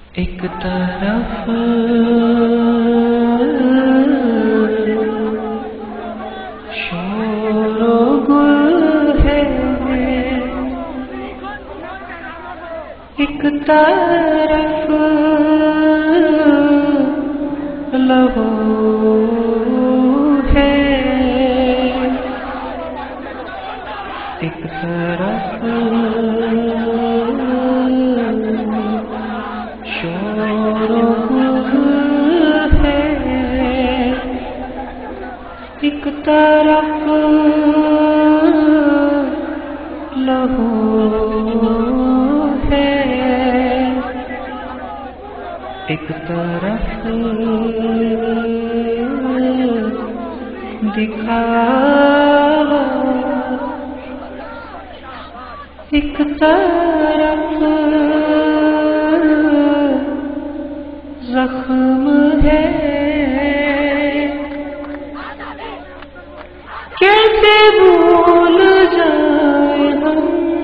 ایک طرف شور و گل ہے، ایک طرف لہو ہے، ایک طرف شور و گل ہے، ایک طرف لہو ہے، ایک طرف دکھاوا، ایک طرف زخم ہے، کیسے بھول جائیں ہم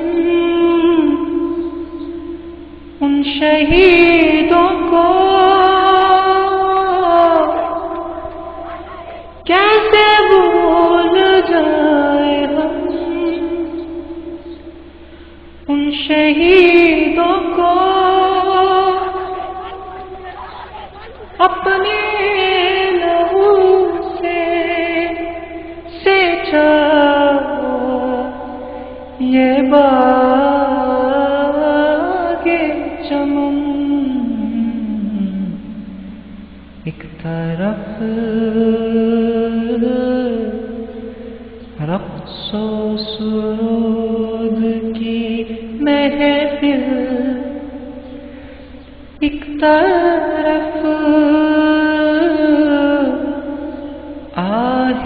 ان شہیدوں کو، کیسے بھول جائیں ہم ان شہیدوں کو، اپنے لہو سے سینچا یہ باغ چمن، ایک طرف رقص و سرود کی محفل، ایک طرف آہ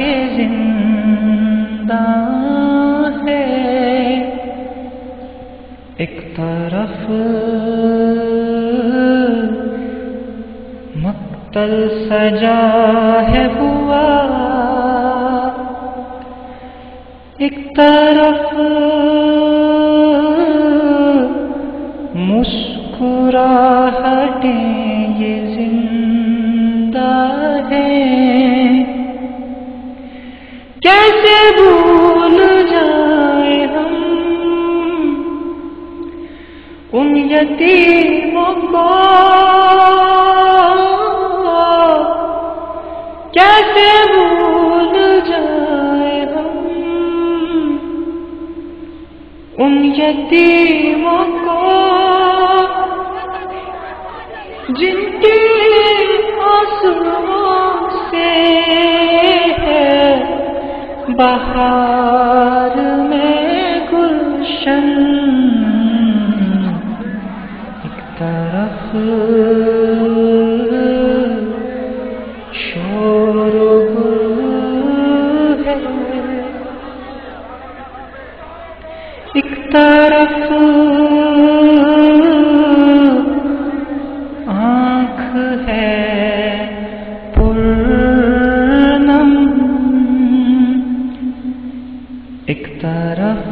زندہ ہے، ایک طرف مقتل سجا ہے ہوا، ایک طرف مسکراہٹیں یہ زندہ ہیں، کیسے بھول جائیں ہم ان یتیموں کو، کیسے بھول جائیں ہم ان یتیموں کو، جن کی آنسوؤں سے ہے بہار میں گلشن، ایک طرف شور و گل ہے، ایک طرف آنکھ ہے پرنم، ایک طرف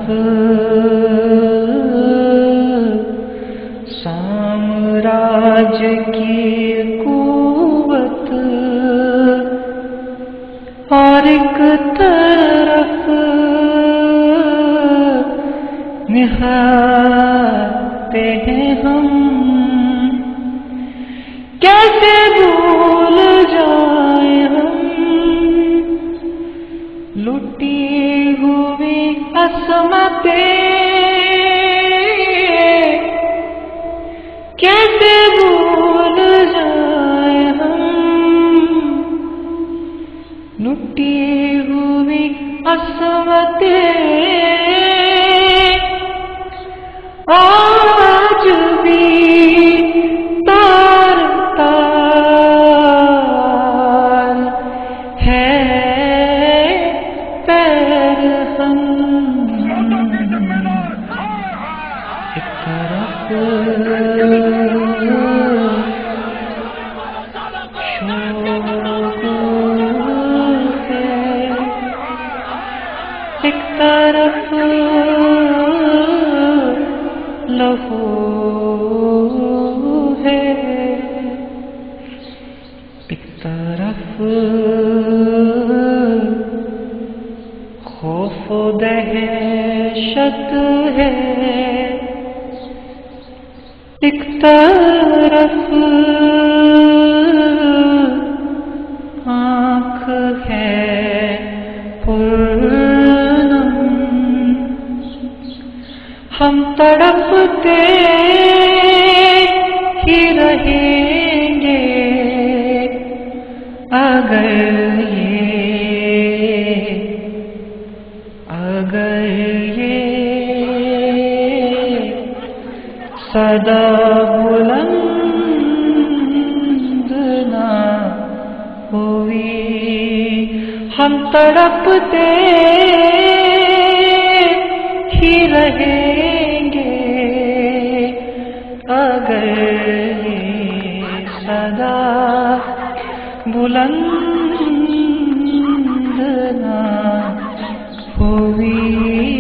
سامراج کی قوت، اور ایک طرف نہاتے ہیں ہم، کیسے بھول جائیں ہم لٹی ہوئی عصمتیں، کیسے بھول جائیں ہم لٹی ہوئی عصمتیں، آج بھی تار تار ہے پیر ہم، ایک طرف ایک طرف لہو ہے. ایک طرف آنکھ ہے پرنم، ہم تڑپتے ہی رہیں گے اگر یہ صدا بلند نہ ہوئی، ہم تڑپتے ہی رہیں گے اگر یہ صدا بلند نہ ہوئی۔